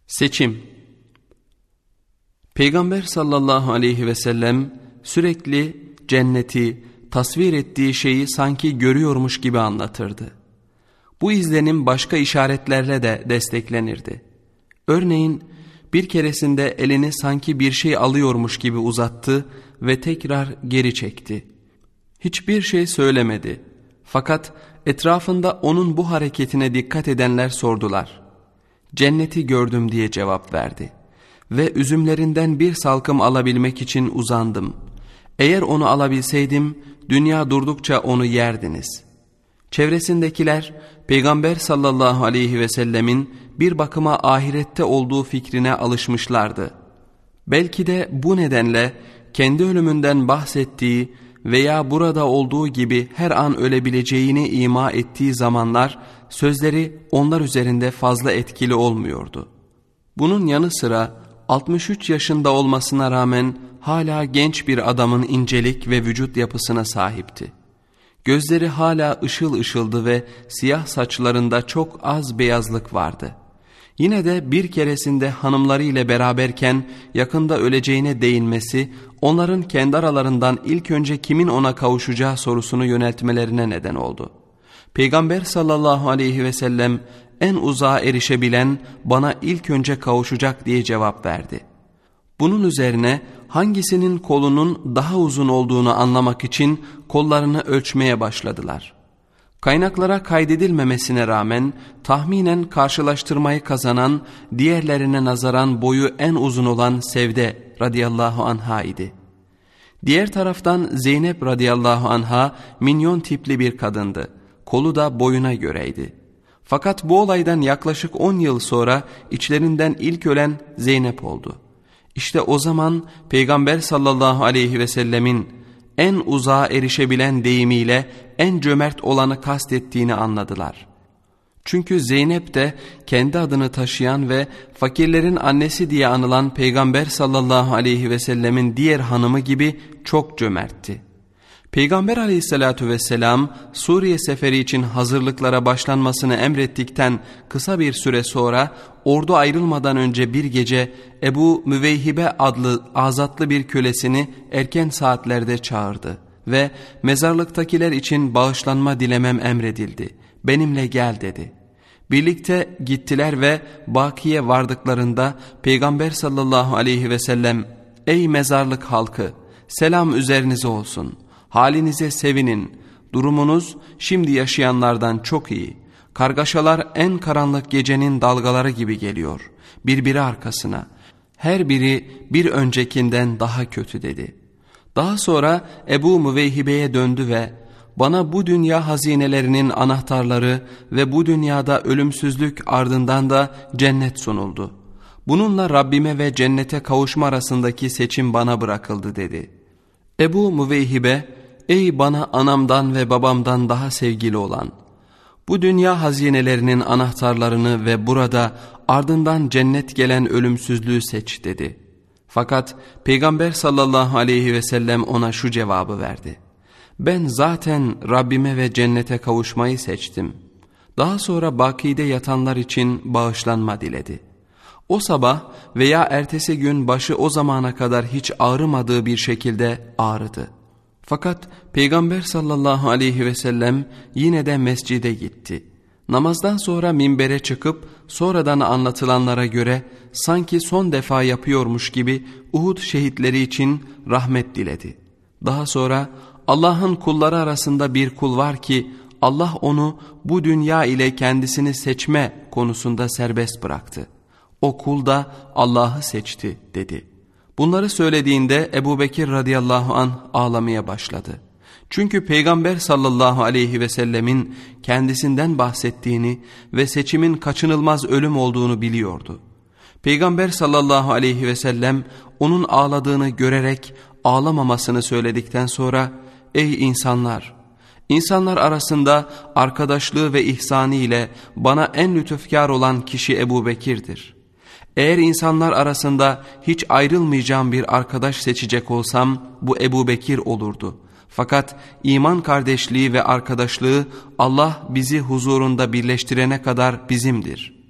Seçim. Peygamber sallallahu aleyhi ve sellem sürekli cenneti, tasvir ettiği şeyi sanki görüyormuş gibi anlatırdı. Bu izlenim başka işaretlerle de desteklenirdi. Örneğin bir keresinde elini sanki bir şey alıyormuş gibi uzattı ve tekrar geri çekti. Hiçbir şey söylemedi. Fakat etrafında onun bu hareketine dikkat edenler sordular. Cenneti gördüm diye cevap verdi. Ve üzümlerinden bir salkım alabilmek için uzandım. Eğer onu alabilseydim dünya durdukça onu yerdiniz. Çevresindekiler Peygamber sallallahu aleyhi ve sellemin bir bakıma ahirette olduğu fikrine alışmışlardı. Belki de bu nedenle kendi ölümünden bahsettiği veya burada olduğu gibi her an ölebileceğini ima ettiği zamanlar sözleri onlar üzerinde fazla etkili olmuyordu. Bunun yanı sıra 63 yaşında olmasına rağmen hala genç bir adamın incelik ve vücut yapısına sahipti. Gözleri hala ışıl ışıldı ve siyah saçlarında çok az beyazlık vardı. Yine de bir keresinde hanımları ile beraberken yakında öleceğine değinmesi, onların kendi aralarından ilk önce kimin ona kavuşacağı sorusunu yöneltmelerine neden oldu. Peygamber sallallahu aleyhi ve sellem en uzağa erişebilen bana ilk önce kavuşacak diye cevap verdi. Bunun üzerine hangisinin kolunun daha uzun olduğunu anlamak için kollarını ölçmeye başladılar. Kaynaklara kaydedilmemesine rağmen tahminen karşılaştırmayı kazanan, diğerlerine nazaran boyu en uzun olan Sevde radıyallahu anha idi. Diğer taraftan Zeynep radıyallahu anha minyon tipli bir kadındı. Kolu da boyuna göreydi. Fakat bu olaydan yaklaşık 10 yıl sonra içlerinden ilk ölen Zeynep oldu. İşte o zaman Peygamber sallallahu aleyhi ve sellemin en uzağa erişebilen deyimiyle en cömert olanı kastettiğini anladılar. Çünkü Zeynep de kendi adını taşıyan ve fakirlerin annesi diye anılan Peygamber sallallahu aleyhi ve sellemin diğer hanımı gibi çok cömertti. Peygamber aleyhissalatu vesselam Suriye seferi için hazırlıklara başlanmasını emrettikten kısa bir süre sonra ordu ayrılmadan önce bir gece Ebu Müveyhibe adlı azatlı bir kölesini erken saatlerde çağırdı ve mezarlıktakiler için bağışlanma dilemem emredildi. Benimle gel dedi. Birlikte gittiler ve Baki'ye vardıklarında Peygamber sallallahu aleyhi ve sellem ey mezarlık halkı selam üzerinize olsun. Halinize sevinin, durumunuz şimdi yaşayanlardan çok iyi. Kargaşalar en karanlık gecenin dalgaları gibi geliyor, birbiri arkasına. Her biri bir öncekinden daha kötü dedi. Daha sonra Ebu Müveyhibe'ye döndü ve bana bu dünya hazinelerinin anahtarları ve bu dünyada ölümsüzlük ardından da cennet sunuldu. Bununla Rabbime ve cennete kavuşma arasındaki seçim bana bırakıldı dedi. Ebu Müveyhibe, ey bana anamdan ve babamdan daha sevgili olan, bu dünya hazinelerinin anahtarlarını ve burada ardından cennet gelen ölümsüzlüğü seç dedi. Fakat Peygamber sallallahu aleyhi ve sellem ona şu cevabı verdi. Ben zaten Rabbime ve cennete kavuşmayı seçtim. Daha sonra Baki'de yatanlar için bağışlanma diledi. O sabah veya ertesi gün başı o zamana kadar hiç ağrımadığı bir şekilde ağrıdı. Fakat Peygamber sallallahu aleyhi ve sellem yine de mescide gitti. Namazdan sonra minbere çıkıp sonradan anlatılanlara göre sanki son defa yapıyormuş gibi Uhud şehitleri için rahmet diledi. Daha sonra Allah'ın kulları arasında bir kul var ki Allah onu bu dünya ile kendisini seçme konusunda serbest bıraktı. O kul da Allah'ı seçti dedi. Bunları söylediğinde Ebubekir radıyallahu anh ağlamaya başladı. Çünkü Peygamber sallallahu aleyhi ve sellemin kendisinden bahsettiğini ve seçimin kaçınılmaz ölüm olduğunu biliyordu. Peygamber sallallahu aleyhi ve sellem onun ağladığını görerek ağlamamasını söyledikten sonra ey insanlar! İnsanlar arasında arkadaşlığı ve ihsanı ile bana en lütufkar olan kişi Ebubekir'dir. Eğer insanlar arasında hiç ayrılmayacağım bir arkadaş seçecek olsam bu Ebubekir olurdu. Fakat iman kardeşliği ve arkadaşlığı Allah bizi huzurunda birleştirene kadar bizimdir.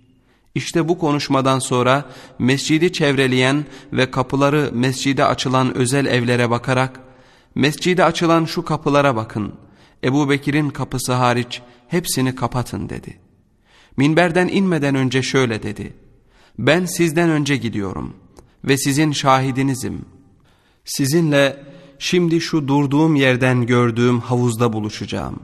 İşte bu konuşmadan sonra mescidi çevreleyen ve kapıları mescide açılan özel evlere bakarak, mescide açılan şu kapılara bakın, Ebu Bekir'in kapısı hariç hepsini kapatın dedi. Minberden inmeden önce şöyle dedi: ben sizden önce gidiyorum ve sizin şahidinizim. Sizinle şimdi şu durduğum yerden gördüğüm havuzda buluşacağım.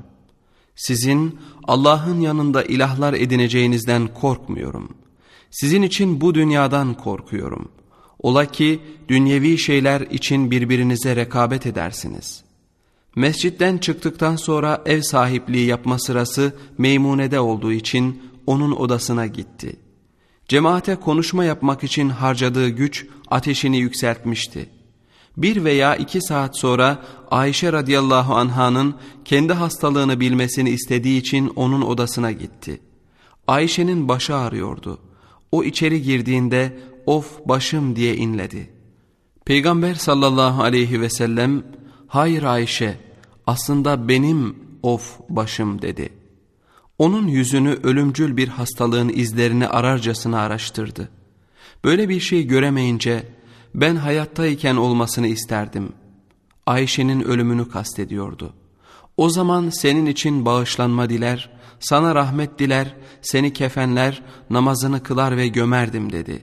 Sizin Allah'ın yanında ilahlar edineceğinizden korkmuyorum. Sizin için bu dünyadan korkuyorum. Ola ki dünyevi şeyler için birbirinize rekabet edersiniz. Mescitten çıktıktan sonra ev sahipliği yapma sırası Meymune'de olduğu için onun odasına gitti. Cemaate konuşma yapmak için harcadığı güç ateşini yükseltmişti. 1 veya 2 saat sonra Ayşe radıyallahu anh'ın kendi hastalığını bilmesini istediği için onun odasına gitti. Ayşe'nin başı ağrıyordu. O içeri girdiğinde of başım diye inledi. Peygamber sallallahu aleyhi ve sellem hayır Ayşe, aslında benim of başım dedi. Onun yüzünü ölümcül bir hastalığın izlerini ararcasına araştırdı. Böyle bir şey göremeyince ben hayattayken olmasını isterdim. Ayşe'nin ölümünü kastediyordu. O zaman senin için bağışlanma diler, sana rahmet diler, seni kefenler, namazını kılar ve gömerdim dedi.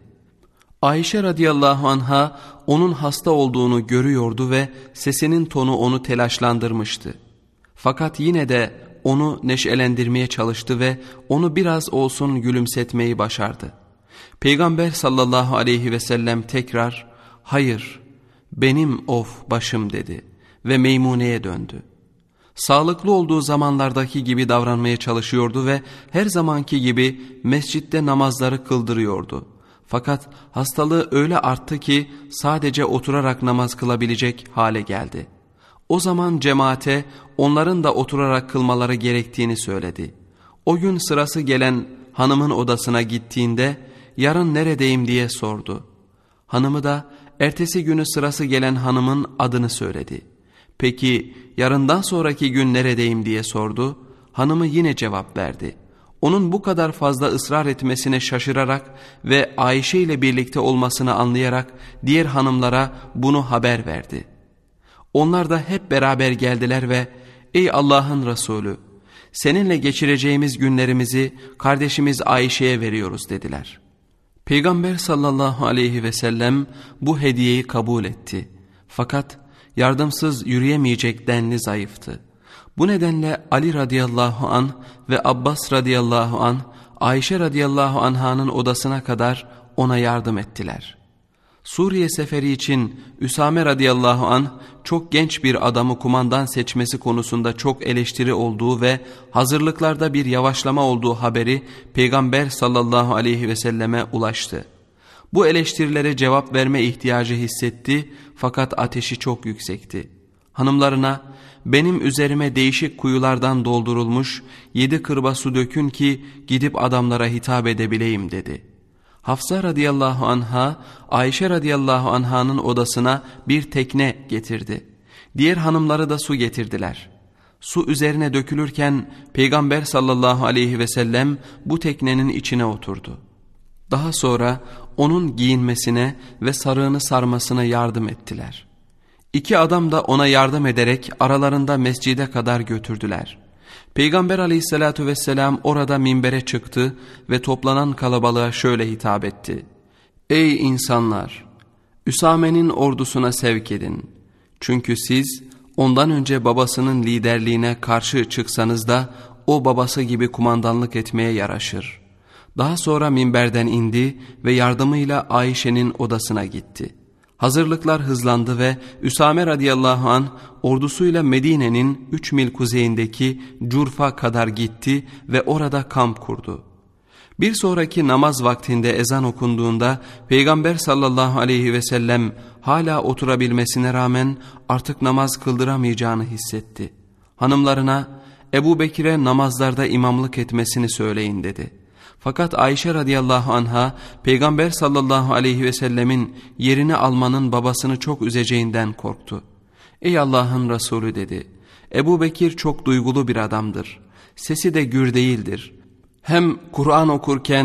Ayşe radıyallahu anha onun hasta olduğunu görüyordu ve sesinin tonu onu telaşlandırmıştı. Fakat yine de onu neşelendirmeye çalıştı ve onu biraz olsun gülümsetmeyi başardı. Peygamber sallallahu aleyhi ve sellem tekrar hayır benim of başım dedi ve Meymune'ye döndü. Sağlıklı olduğu zamanlardaki gibi davranmaya çalışıyordu ve her zamanki gibi mescitte namazları kıldırıyordu. Fakat hastalığı öyle arttı ki sadece oturarak namaz kılabilecek hale geldi. O zaman cemaate onların da oturarak kılmaları gerektiğini söyledi. O gün sırası gelen hanımın odasına gittiğinde yarın neredeyim diye sordu. Hanımı da ertesi günü sırası gelen hanımın adını söyledi. Peki yarından sonraki gün neredeyim diye sordu. Hanımı yine cevap verdi. Onun bu kadar fazla ısrar etmesine şaşırarak ve Ayşe ile birlikte olmasını anlayarak diğer hanımlara bunu haber verdi. Onlar da hep beraber geldiler ve ''Ey Allah'ın Resulü, seninle geçireceğimiz günlerimizi kardeşimiz Ayşe'ye veriyoruz.'' dediler. Peygamber sallallahu aleyhi ve sellem bu hediyeyi kabul etti. Fakat yardımsız yürüyemeyecek denli zayıftı. Bu nedenle Ali radıyallahu anh ve Abbas radıyallahu anh Ayşe radıyallahu anh'ın odasına kadar ona yardım ettiler. Suriye seferi için Üsame radıyallahu anh çok genç bir adamı kumandan seçmesi konusunda çok eleştiri olduğu ve hazırlıklarda bir yavaşlama olduğu haberi Peygamber sallallahu aleyhi ve selleme ulaştı. Bu eleştirilere cevap verme ihtiyacı hissetti fakat ateşi çok yüksekti. Hanımlarına benim üzerime değişik kuyulardan doldurulmuş 7 kırba su dökün ki gidip adamlara hitap edebileyim dedi. Hafsa radıyallahu anha Ayşe radıyallahu anh'ın odasına bir tekne getirdi. Diğer hanımları da su getirdiler. Su üzerine dökülürken Peygamber sallallahu aleyhi ve sellem bu teknenin içine oturdu. Daha sonra onun giyinmesine ve sarığını sarmasına yardım ettiler. 2 adam da ona yardım ederek aralarında mescide kadar götürdüler. Peygamber aleyhissalatu vesselam orada minbere çıktı ve toplanan kalabalığa şöyle hitap etti. Ey insanlar! Üsame'nin ordusuna sevk edin. Çünkü siz ondan önce babasının liderliğine karşı çıksanız da o babası gibi kumandanlık etmeye yaraşır. Daha sonra minberden indi ve yardımıyla Ayşe'nin odasına gitti. Hazırlıklar hızlandı ve Üsame radıyallahu anh ordusuyla Medine'nin 3 mil kuzeyindeki Curfa kadar gitti ve orada kamp kurdu. Bir sonraki namaz vaktinde ezan okunduğunda Peygamber sallallahu aleyhi ve sellem hala oturabilmesine rağmen artık namaz kıldıramayacağını hissetti. Hanımlarına Ebu Bekir'e namazlarda imamlık etmesini söyleyin dedi. Fakat Ayşe radıyallahu anha Peygamber sallallahu aleyhi ve sellemin yerini almanın babasını çok üzeceğinden korktu. Ey Allah'ın Resulü dedi. Ebu Bekir çok duygulu bir adamdır. Sesi de gür değildir. Hem Kur'an okurken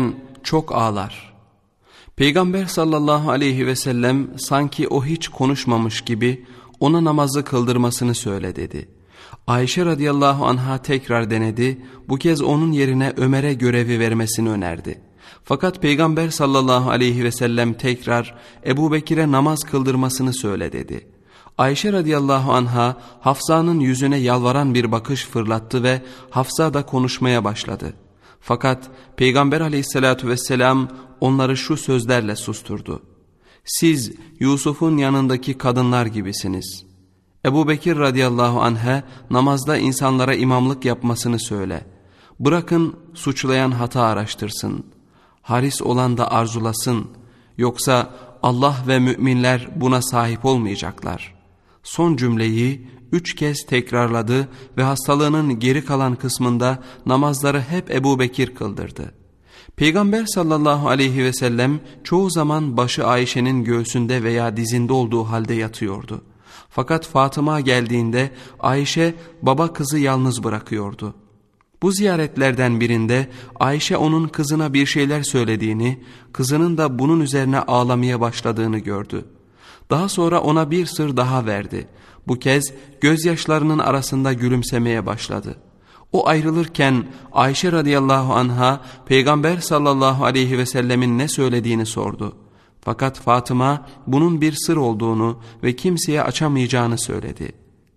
çok ağlar. Peygamber sallallahu aleyhi ve sellem sanki o hiç konuşmamış gibi ona namazı kıldırmasını söyle dedi. Ayşe radıyallahu anha tekrar denedi, bu kez onun yerine Ömer'e görevi vermesini önerdi. Fakat Peygamber sallallahu aleyhi ve sellem tekrar Ebu Bekir'e namaz kıldırmasını söyle dedi. Ayşe radıyallahu anha Hafsa'nın yüzüne yalvaran bir bakış fırlattı ve Hafsa da konuşmaya başladı. Fakat Peygamber aleyhissalatu vesselam onları şu sözlerle susturdu. Siz Yusuf'un yanındaki kadınlar gibisiniz. Ebu Bekir radıyallahu anh'a namazda insanlara imamlık yapmasını söyle. Bırakın suçlayan hata araştırsın. Haris olan da arzulasın. Yoksa Allah ve müminler buna sahip olmayacaklar. Son cümleyi 3 kez tekrarladı ve hastalığının geri kalan kısmında namazları hep Ebu Bekir kıldırdı. Peygamber sallallahu aleyhi ve sellem çoğu zaman başı Ayşe'nin göğsünde veya dizinde olduğu halde yatıyordu. Fakat Fatıma geldiğinde Ayşe baba kızı yalnız bırakıyordu. Bu ziyaretlerden birinde Ayşe onun kızına bir şeyler söylediğini, kızının da bunun üzerine ağlamaya başladığını gördü. Daha sonra ona bir sır daha verdi. Bu kez gözyaşlarının arasında gülümsemeye başladı. O ayrılırken Ayşe radıyallahu anha Peygamber sallallahu aleyhi ve sellemin ne söylediğini sordu. Fakat Fatıma bunun bir sır olduğunu ve kimseye açamayacağını söyledi.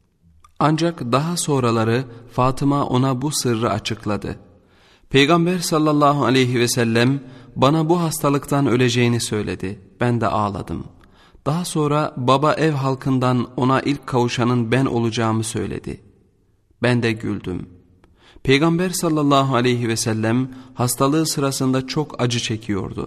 Ancak daha sonraları Fatıma ona bu sırrı açıkladı. Peygamber sallallahu aleyhi ve sellem bana bu hastalıktan öleceğini söyledi. Ben de ağladım. Daha sonra baba ev halkından ona ilk kavuşanın ben olacağımı söyledi. Ben de güldüm. Peygamber sallallahu aleyhi ve sellem hastalığı sırasında çok acı çekiyordu.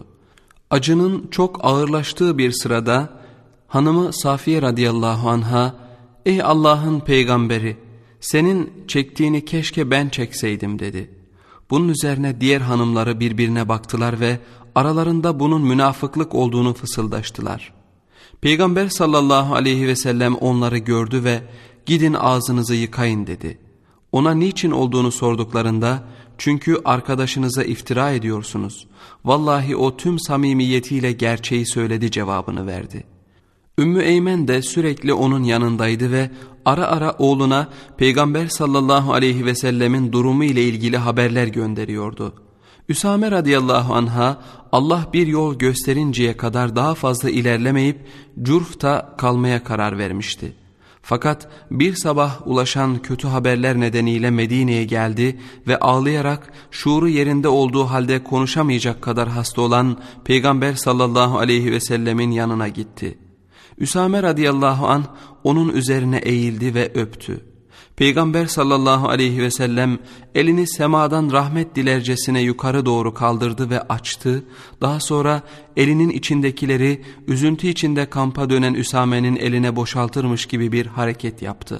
Acının çok ağırlaştığı bir sırada hanımı Safiye radıyallahu anha, "Ey Allah'ın peygamberi, senin çektiğini keşke ben çekseydim" dedi. Bunun üzerine diğer hanımları birbirine baktılar ve aralarında bunun münafıklık olduğunu fısıldaştılar. Peygamber sallallahu aleyhi ve sellem onları gördü ve "Gidin ağzınızı yıkayın" dedi. Ona niçin olduğunu sorduklarında, "Çünkü arkadaşınıza iftira ediyorsunuz. Vallahi o tüm samimiyetiyle gerçeği söyledi" cevabını verdi. Ümmü Eymen de sürekli onun yanındaydı ve ara ara oğluna Peygamber sallallahu aleyhi ve sellemin durumu ile ilgili haberler gönderiyordu. Üsame radıyallahu anha Allah bir yol gösterinceye kadar daha fazla ilerlemeyip Curf'ta kalmaya karar vermişti. Fakat bir sabah ulaşan kötü haberler nedeniyle Medine'ye geldi ve ağlayarak şuuru yerinde olduğu halde konuşamayacak kadar hasta olan Peygamber sallallahu aleyhi ve sellemin yanına gitti. Üsame radıyallahu anh onun üzerine eğildi ve öptü. Peygamber sallallahu aleyhi ve sellem elini semadan rahmet dilercesine yukarı doğru kaldırdı ve açtı. Daha sonra elinin içindekileri üzüntü içinde kampa dönen Üsame'nin eline boşaltırmış gibi bir hareket yaptı.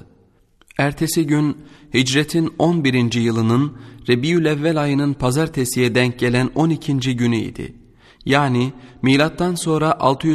Ertesi gün hicretin 11. yılının Rebiülevvel ayının pazartesiye denk gelen 12. günüydü. Yani milattan sonra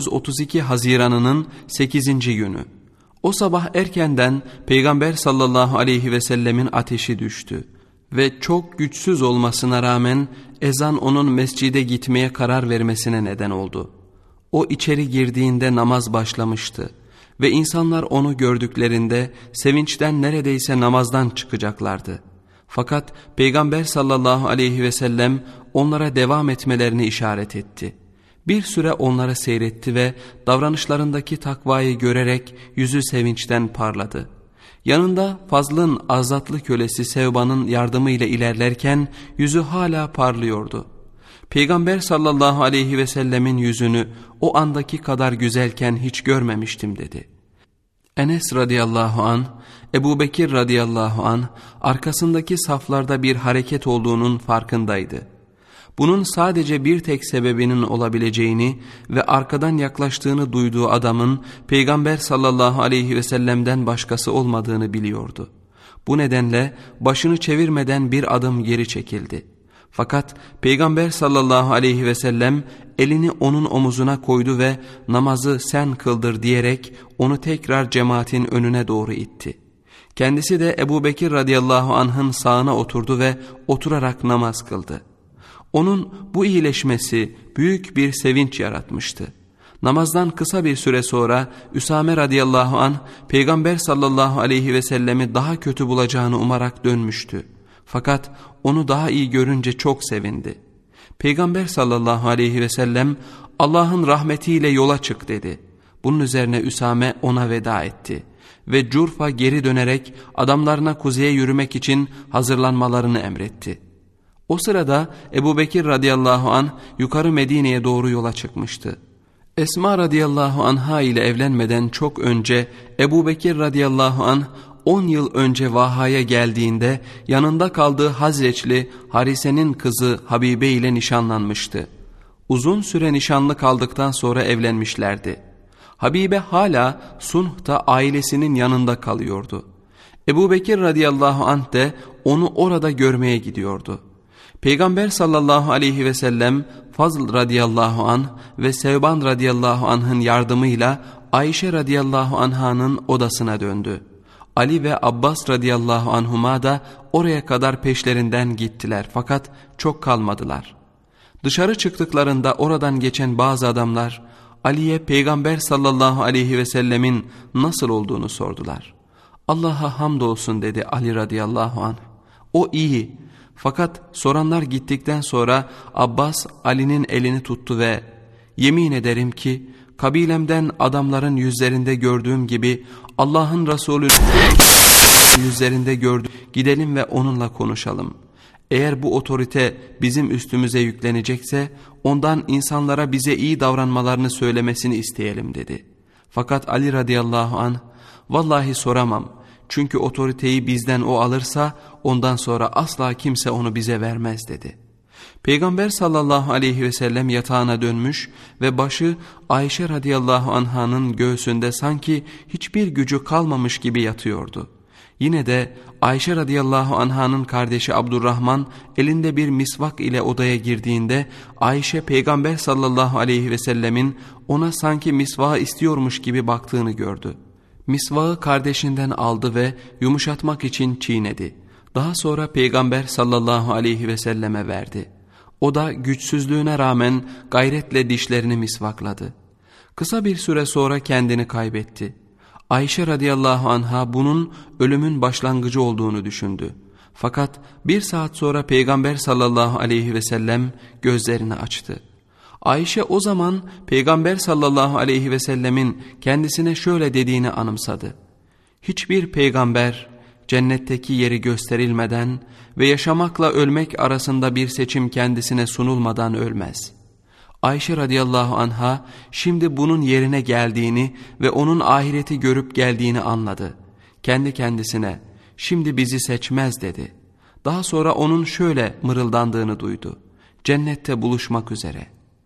632 Haziran'ının 8. günü. O sabah erkenden Peygamber sallallahu aleyhi ve sellemin ateşi düştü ve çok güçsüz olmasına rağmen ezan onun mescide gitmeye karar vermesine neden oldu. O içeri girdiğinde namaz başlamıştı ve insanlar onu gördüklerinde sevinçten neredeyse namazdan çıkacaklardı. Fakat Peygamber sallallahu aleyhi ve sellem onlara devam etmelerini işaret etti. Bir süre onları seyretti ve davranışlarındaki takvayı görerek yüzü sevinçten parladı. Yanında Fazl'ın azatlı kölesi Sevban'ın yardımıyla ilerlerken yüzü hala parlıyordu. Peygamber sallallahu aleyhi ve sellemin yüzünü o andaki kadar güzelken hiç görmemiştim dedi. Enes radıyallahu anh, Ebu Bekir radıyallahu anh arkasındaki saflarda bir hareket olduğunun farkındaydı. Bunun sadece bir tek sebebinin olabileceğini ve arkadan yaklaştığını duyduğu adamın Peygamber sallallahu aleyhi ve sellem'den başkası olmadığını biliyordu. Bu nedenle başını çevirmeden bir adım geri çekildi. Fakat Peygamber sallallahu aleyhi ve sellem elini onun omuzuna koydu ve "Namazı sen kıldır" diyerek onu tekrar cemaatin önüne doğru itti. Kendisi de Ebu Bekir radıyallahu anh'ın sağına oturdu ve oturarak namaz kıldı. Onun bu iyileşmesi büyük bir sevinç yaratmıştı. Namazdan kısa bir süre sonra Üsame radıyallahu anh Peygamber sallallahu aleyhi ve sellemi daha kötü bulacağını umarak dönmüştü. Fakat onu daha iyi görünce çok sevindi. Peygamber sallallahu aleyhi ve sellem Allah'ın rahmetiyle yola çık dedi. Bunun üzerine Üsame ona veda etti ve Curf'a geri dönerek adamlarına kuzeye yürümek için hazırlanmalarını emretti. O sırada Ebubekir radıyallahu anh yukarı Medine'ye doğru yola çıkmıştı. Esma radıyallahu anha ile evlenmeden çok önce Ebubekir radıyallahu anh 10 yıl önce Vaha'ya geldiğinde yanında kaldığı Hazreçli Harise'nin kızı Habibe ile nişanlanmıştı. Uzun süre nişanlı kaldıktan sonra evlenmişlerdi. Habibe hala Sunh'ta ailesinin yanında kalıyordu. Ebubekir radıyallahu anh de onu orada görmeye gidiyordu. Peygamber sallallahu aleyhi ve sellem Fazl radıyallahu anh ve Sevban radıyallahu anh'ın yardımıyla Ayşe radıyallahu anh'ın odasına döndü. Ali ve Abbas radıyallahu anhuma da oraya kadar peşlerinden gittiler fakat çok kalmadılar. Dışarı çıktıklarında oradan geçen bazı adamlar Ali'ye Peygamber sallallahu aleyhi ve sellemin nasıl olduğunu sordular. Allah'a hamdolsun dedi Ali radıyallahu anh. O iyi. Fakat soranlar gittikten sonra Abbas Ali'nin elini tuttu ve yemin ederim ki kabilemden adamların yüzlerinde gördüğüm gibi Allah'ın Resulü'nün yüzlerinde gördüm. Gidelim ve onunla konuşalım. Eğer bu otorite bizim üstümüze yüklenecekse ondan insanlara bize iyi davranmalarını söylemesini isteyelim dedi. Fakat Ali radıyallahu anh vallahi soramam. Çünkü otoriteyi bizden o alırsa ondan sonra asla kimse onu bize vermez dedi. Peygamber sallallahu aleyhi ve sellem yatağına dönmüş ve başı Ayşe radıyallahu anh'ın göğsünde sanki hiçbir gücü kalmamış gibi yatıyordu. Yine de Ayşe radıyallahu anh'ın kardeşi Abdurrahman elinde bir misvak ile odaya girdiğinde Ayşe Peygamber sallallahu aleyhi ve sellemin ona sanki misvağı istiyormuş gibi baktığını gördü. Misvağı kardeşinden aldı ve yumuşatmak için çiğnedi. Daha sonra Peygamber sallallahu aleyhi ve selleme verdi. O da güçsüzlüğüne rağmen gayretle dişlerini misvakladı. Kısa bir süre sonra kendini kaybetti. Ayşe radıyallahu anha bunun ölümün başlangıcı olduğunu düşündü. Fakat bir saat sonra Peygamber sallallahu aleyhi ve sellem gözlerini açtı. Ayşe o zaman Peygamber sallallahu aleyhi ve sellemin kendisine şöyle dediğini anımsadı. Hiçbir peygamber cennetteki yeri gösterilmeden ve yaşamakla ölmek arasında bir seçim kendisine sunulmadan ölmez. Ayşe radıyallahu anha şimdi bunun yerine geldiğini ve onun ahireti görüp geldiğini anladı. Kendi kendisine şimdi bizi seçmez dedi. Daha sonra onun şöyle mırıldandığını duydu. Cennette buluşmak üzere.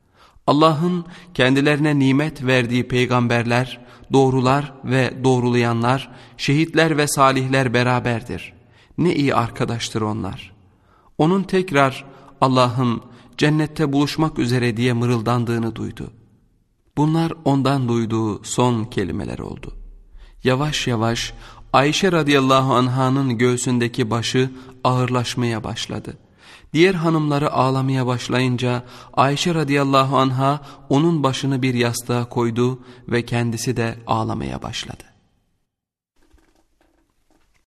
Allah'ın kendilerine nimet verdiği peygamberler, doğrular ve doğrulayanlar, şehitler ve salihler beraberdir. Ne iyi arkadaştır onlar. Onun tekrar Allah'ın cennette buluşmak üzere diye mırıldandığını duydu. Bunlar ondan duyduğu son kelimeler oldu. Yavaş yavaş Ayşe radıyallahu anh'ın göğsündeki başı ağırlaşmaya başladı. Diğer hanımları ağlamaya başlayınca Ayşe radıyallahu anha onun başını bir yastığa koydu ve kendisi de ağlamaya başladı.